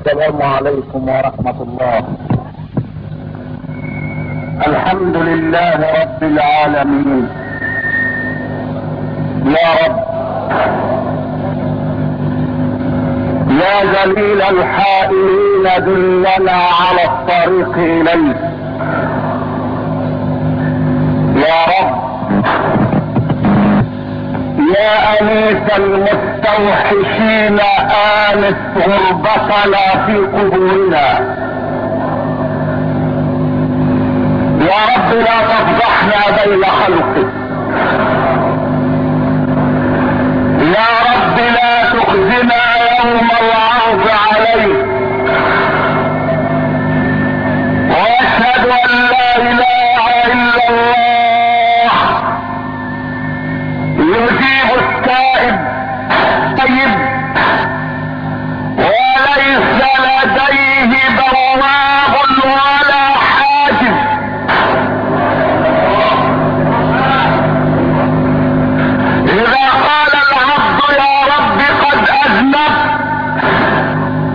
السلام عليكم ورحمة الله. الحمد لله رب العالمين. يا رب يا ذليل الحائرين دلنا على الطريق إليك. يا رب يا أنيس المستوحشين آنس غربتنا في قبورنا. يا رب لا تفضحنا بين خلقك. يا رب لا تخزنا يوم العرض عليك. واشهد ان لا اله الا الله يجيب التائب طيب وليس لديه بواب ولا حاجز. إذا قال العبد يا رب قد أذنبت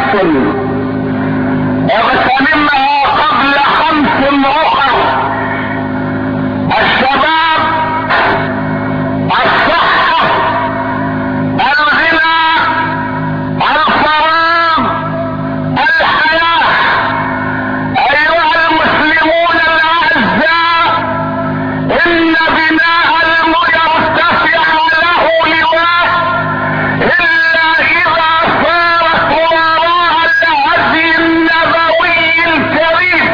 اغتنمها قبل 5 اخر: الشباب، الصحة، الغنى، الفراغ، الحياة. ايها المسلمون الاعزاء، ان بناء المرتفع له لواء الا اذا صارت وراء الهدي النبوي الكريم.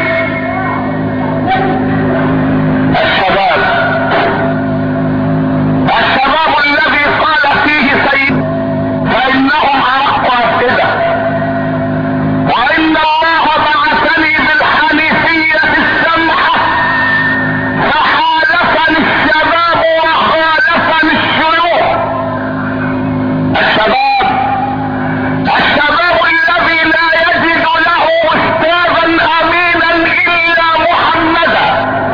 الشباب الذي قال فيه سيد فانهم ارق افئده، وان الله بعثني بالحنيفيه السمحه فحالفني الشباب وخالفني الشيوخ. الشباب الذي لا يجد له استاذا امينا الا محمدا،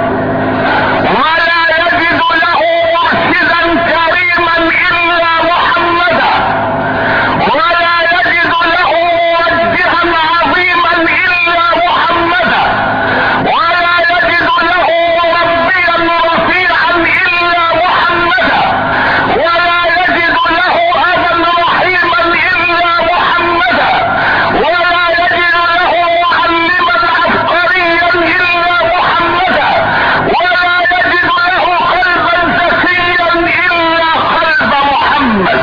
ولا يجد له مرشدا كريما الا محمدا، ولا يجد له موجها عظيما الا محمدا، ولا يجد له مربيا رفيعا الا محمدا، ولا يجد له ابا رحيما الا محمدا، ولا يجد له معلما عبقريا الا محمدا، ولا يجد له قلبا زكيا الا قلب محمد.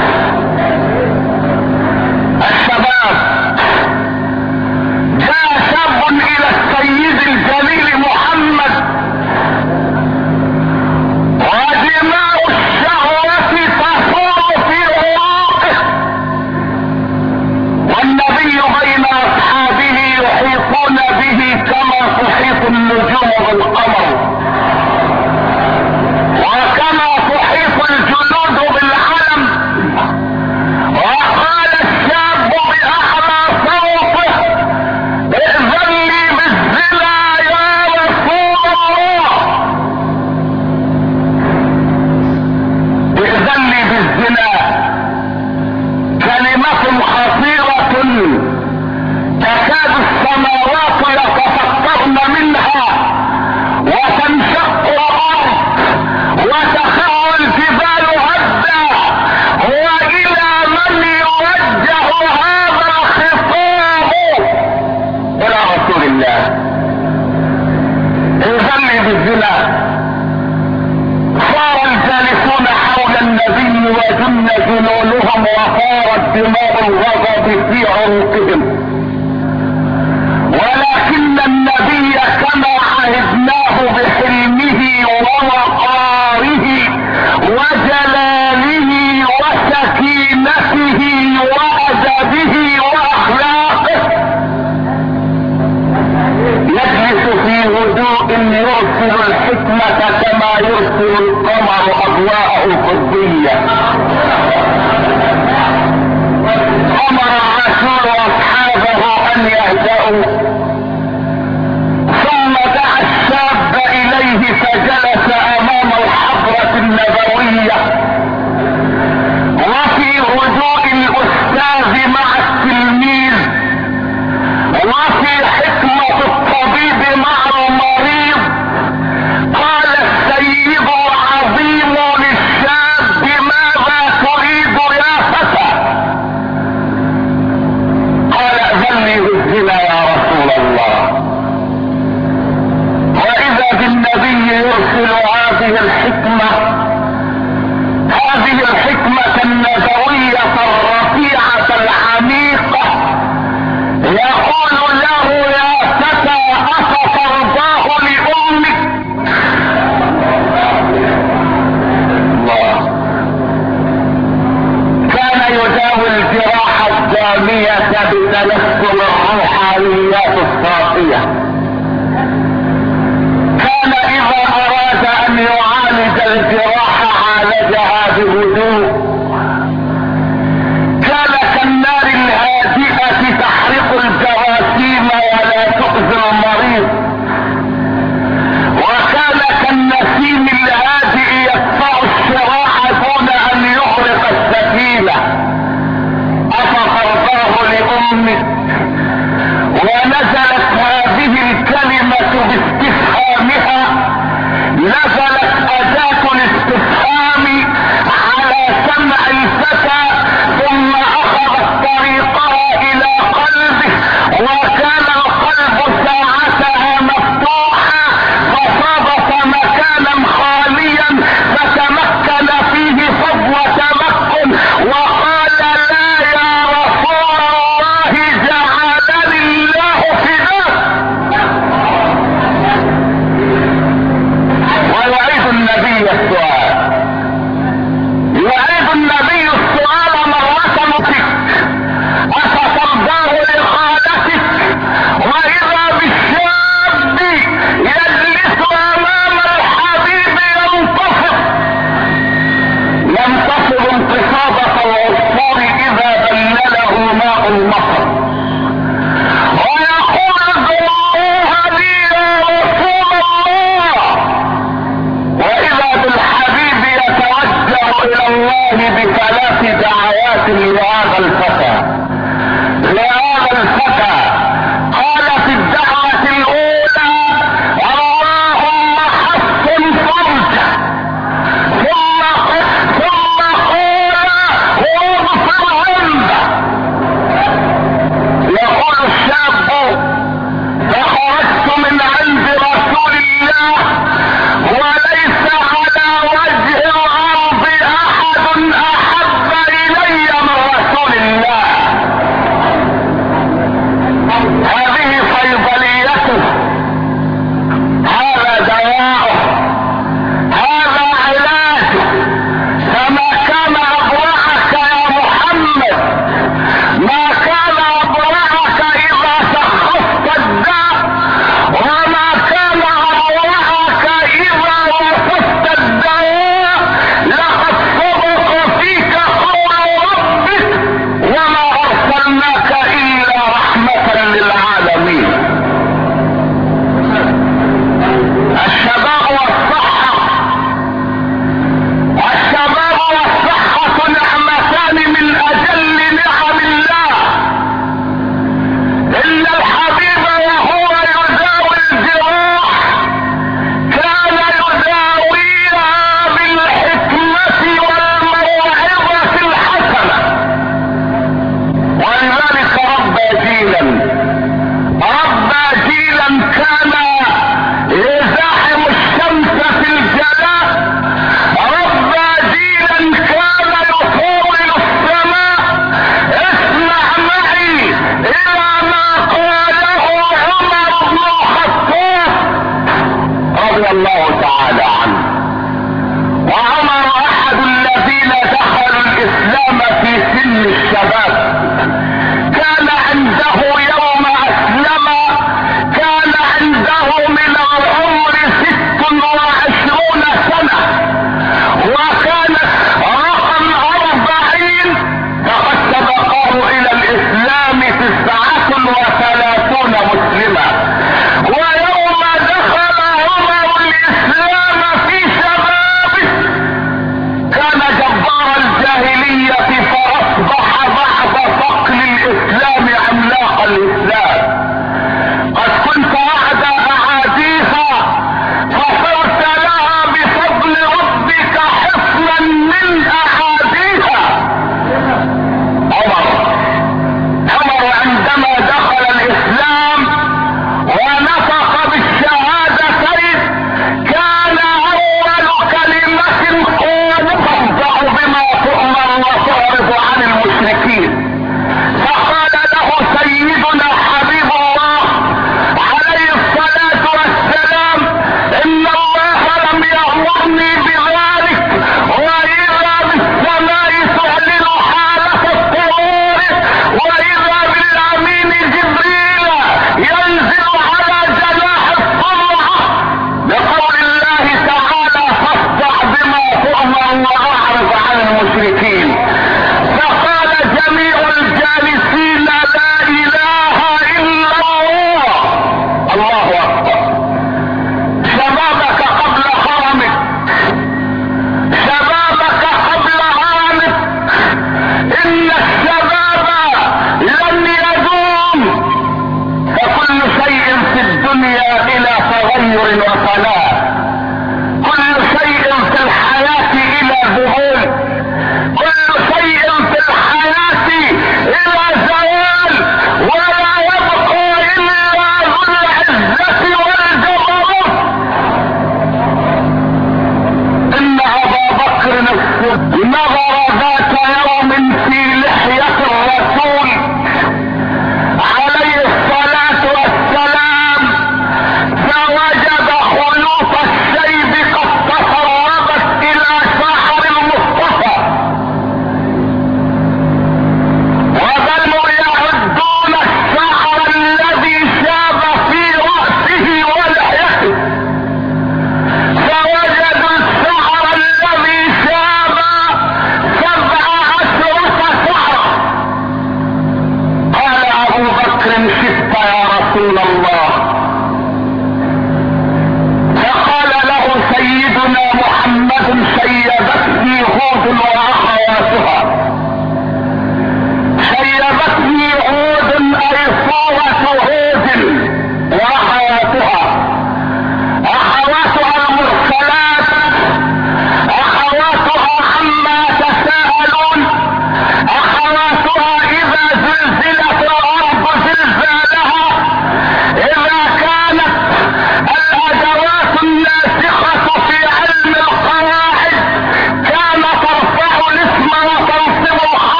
الشباب، جاء شاب الى السيد الجليل محمد ودماء الشهوة تفور في عروقه، والنبي بين اصحابه يحيطون به كما تحيط النجوم بالقمر، وكما تحيط الجنود بالعلم. وقال الشاب باعلى صوته: ائذن لي بالزنا يا رسول الله، ائذن لي بالزنا. كلمة خطيرة تكاد السماوات يتفطرن منها وتنشق الارض وتخر الجبال هدا. والى من يوجه هذا الخطاب؟ الى رسول الله. ائذن لي بالزنا. صار الجالسون حول النبي وجن جنونهم وصارت دماء الغضب في عروقهم، ولكن النبي كما عهدناه بحلمه ووقاره وجلاله وسكينته وادبه واخلاقه يجلس في هدوء يرسل الحكمة كما يرسل القمر اضواءه القطبية. امر عاشور اصحابه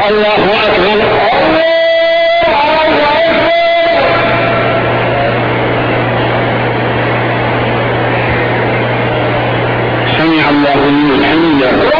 الله أكبر. سمع الله لمن حمده.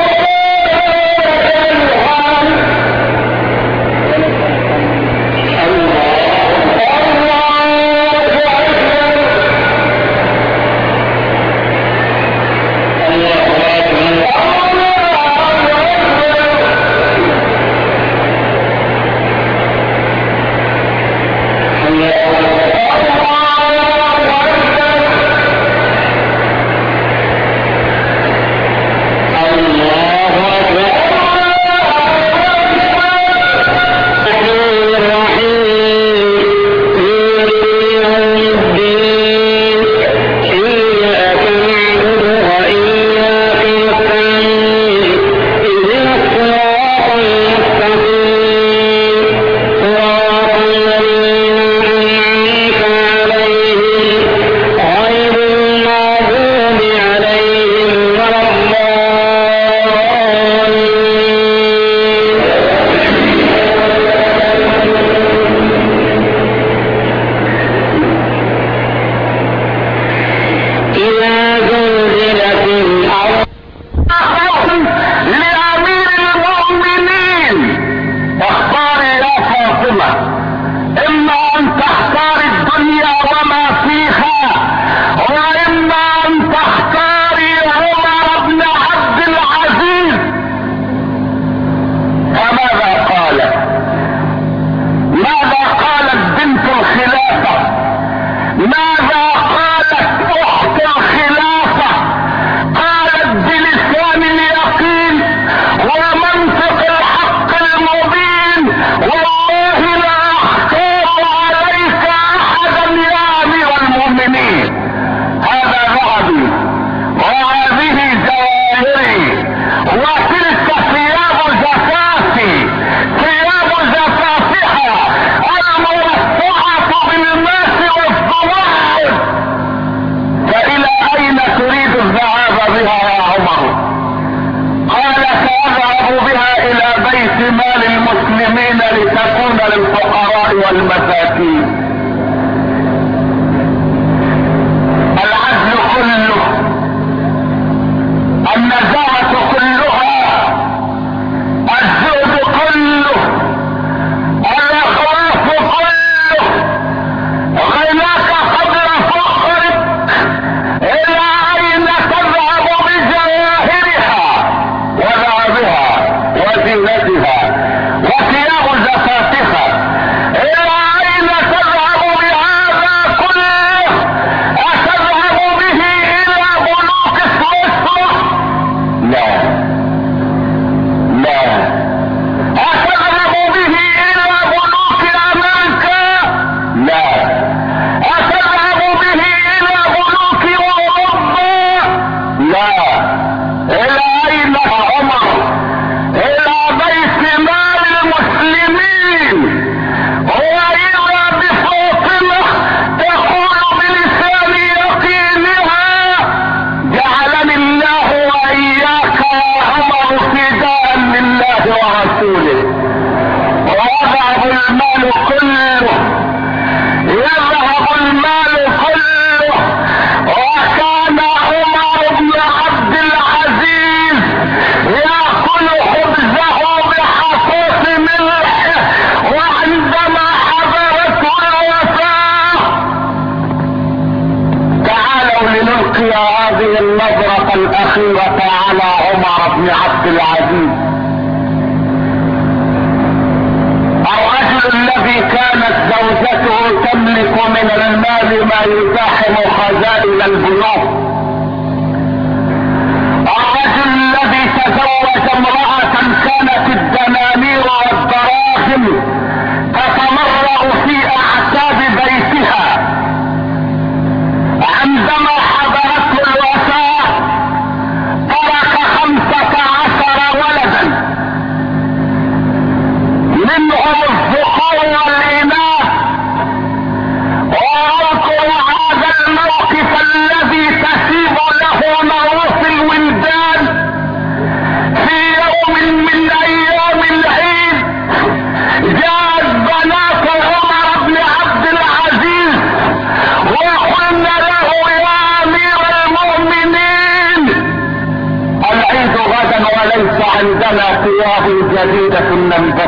واذكر هذا الموقف الذي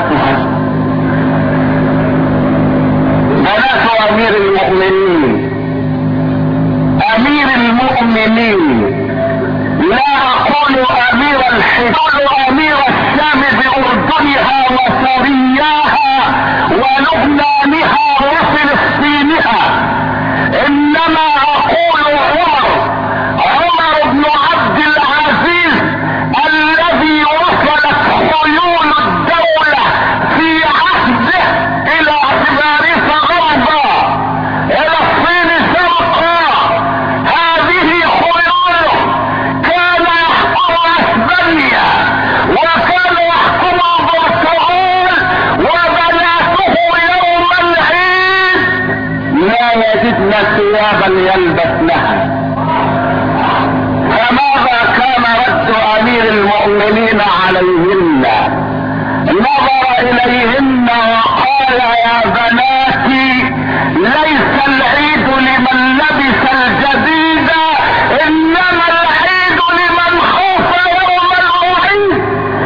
اخواتها بنات امير المؤمنين. امير المؤمنين لا اقول امير الحجاز، امير الشام باردنها وسورياها ولبنانها وفلسطينها، انما اقول عمر بن عبد العزيز الذي وصلت خيول الدولة في عهده الى باريس غربا، الى الصين شرقا. هذه خيوله كان يحكم اسبانيا وكان يحكم البرتغال، وبناته يوم العيد لا يجدن ثيابا يلبسنها. فماذا كان رد امير المؤمنين عليهن؟ نظر اليهن وقال يا بناتي ليس العيد لمن لبس الجديد، انما العيد لمن خاف يوم الوعيد.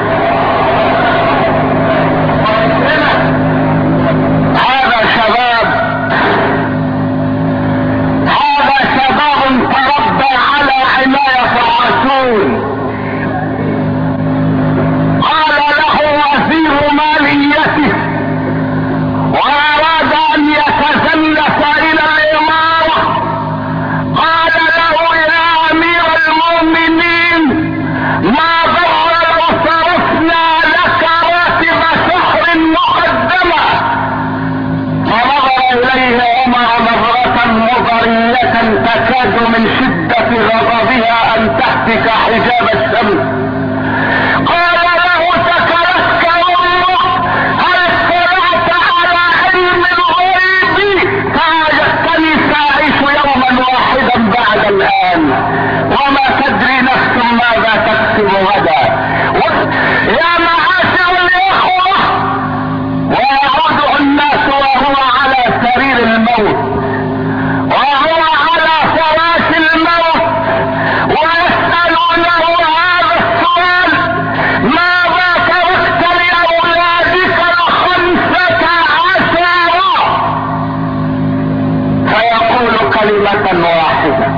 هذا شباب تربى على عناية عاشور. قال له وزير ماليته واراد ان يتزلف الى الامارة، قال له يا امير المؤمنين ما ضر لو صرفنا لك راتب شهر مقدمة. فنظر اليه عمر نظرة مضرية تكاد من شدة غضبها ان تهتك حجاب الشمس. قال له سكرتك امك، هل اطلعت على علم الغيب؟ فوجدتني ساعيش يوما واحدا بعد الان، وما تدري نفس ماذا تكسب غدا. يا معاشر الاخوة، ويعود الناس وهو على سرير الموت، وهو على فراش الموت، ويسألونه هذا السؤال: ماذا تركت لأولادك ال15؟ فيقول كلمة واحدة: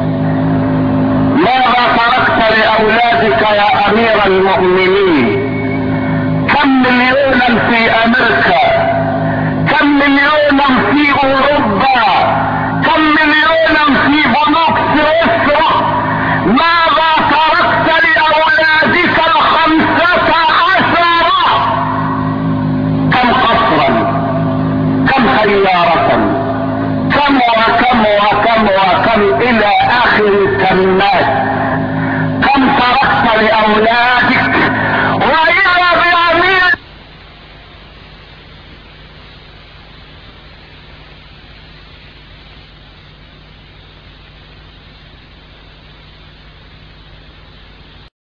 ماذا تركت لأولادك يا أمير المؤمنين؟ كم مليونا في أمريكا، كم مليونا